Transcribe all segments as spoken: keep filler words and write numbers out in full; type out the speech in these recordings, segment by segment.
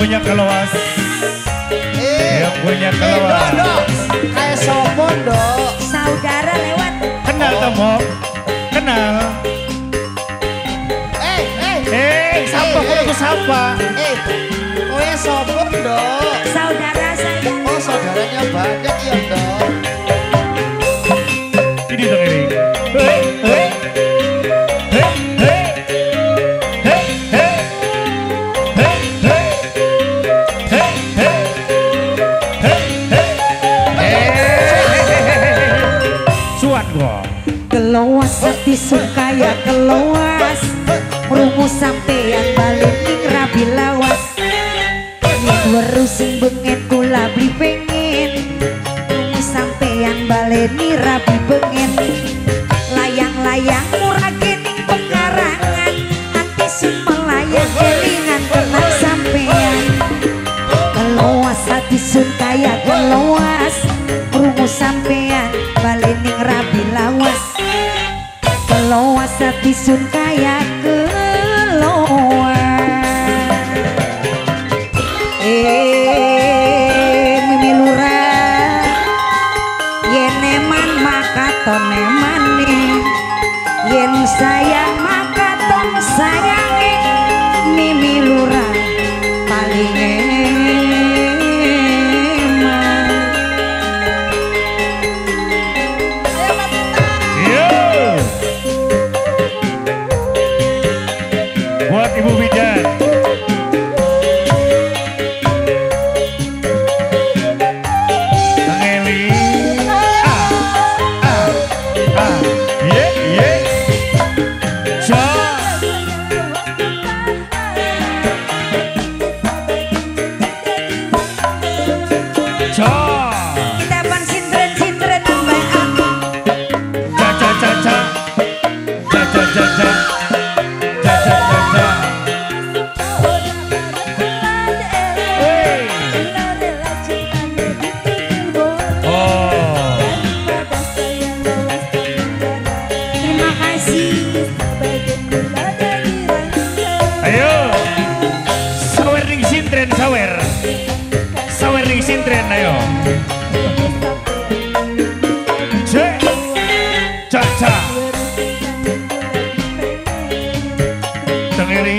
punya keluas. Eh, yang punya eh, keluas. dok, dok. Kayak sopo dok. Saudara lewat. Kenal temu, kenal. Eh, eh, Eh, siapa eh, kudu eh. siapa? eh, kowe sopo dok. Saudara saya. Oh saudaranya banyak ya dok. Ini dong ini. Hei, hei, hei, hei, hei, hei, hei, hei, hei, hei, hei, hei. Suat gua. Keluas hati suka ya keluas. Rumus sampean balik ning rabi lawas. Yen werusing bengen kula beli pengen. Rumus sampean baleni rabi bengen. Layang-layang murah gening pekarangan. Hati sun melayang kelingan tenang sampean. Keluas hati sun kaya keluas. Rumus sampean balening rabi lawas. Keluas hati sun kaya keluas. Eh mimi lurah yen eman maka ton eman nih, yen sayang maka ton sayange. Mimi lurah paling eman. Yo. Buat Ibu Bidan. Kang Eli. Ah, ah, ah. Ye, ye. Ca. Ca. Tepan sindren-sindren mbak aku. Ca, ca, ca, ca. Ca, ca, ca, ca. Ca, ca, ca, ca. Wey. Oh. Terima kasih. Ayo. Sawer ring sintren sawer. Sawer ring sintren ayo. Cek. Ca, ca. Tengeri.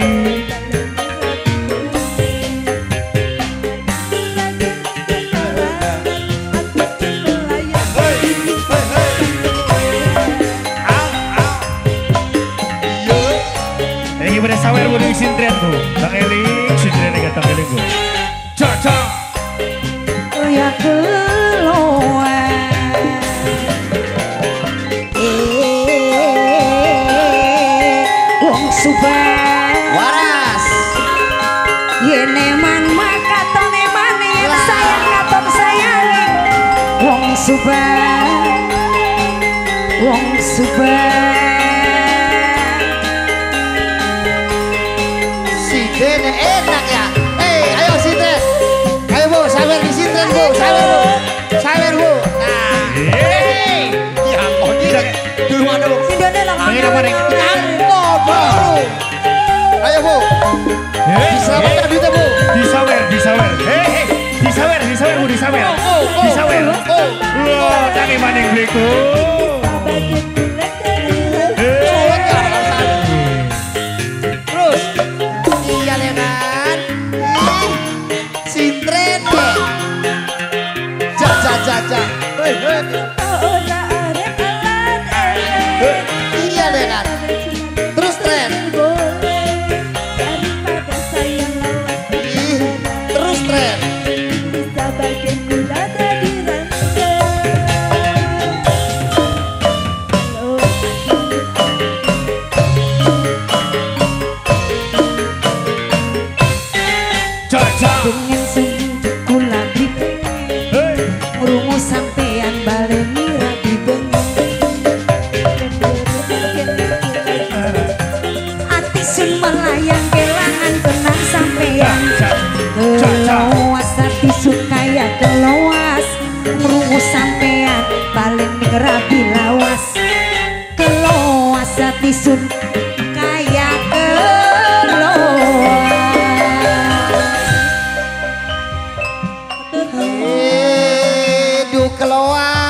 Lagi pada sawer ring sintren bu. Tang Eli sintren nih tang Eli bu. Ca, ca. Oh ya keluar. Eh, wong subah. Waras. Yen eman maka ton eman, yen sayang katon sayange. Wong subah. Wong subah. Sinden enak ya. Eh, ayo sinden. Ayo bu, sawer di sinden bu, sawer bu, sawer bu. Nah, Yeay. ya mau tidak dulu ada bu. Sindone lah Pengen apa nih? Angkot baru. Ayo bu, diselamatkan duitnya bu. Disawer, disawer. Hei, hei, disawer, disawer bu, disawer. Oh, oh, Disawer. oh. Wah, tadi maning beliku. Soalnya nggak ada alasan. Terus, iya deh kan. Ih, sintren deh. Jak, jak, jak, jak. Hei, hei. Iya deh kan. Terus tren. Ih, terus tren. Caca. Pengen sungguh kula beli Hei. rungu sampean baleni rabi bengi. Ati sun melayang kelangan tenang sampean. Keluas hati sun kaya keluas. Rungu sampean baleni rabi lawas. Keluas hati sun kaya keluas. keluar.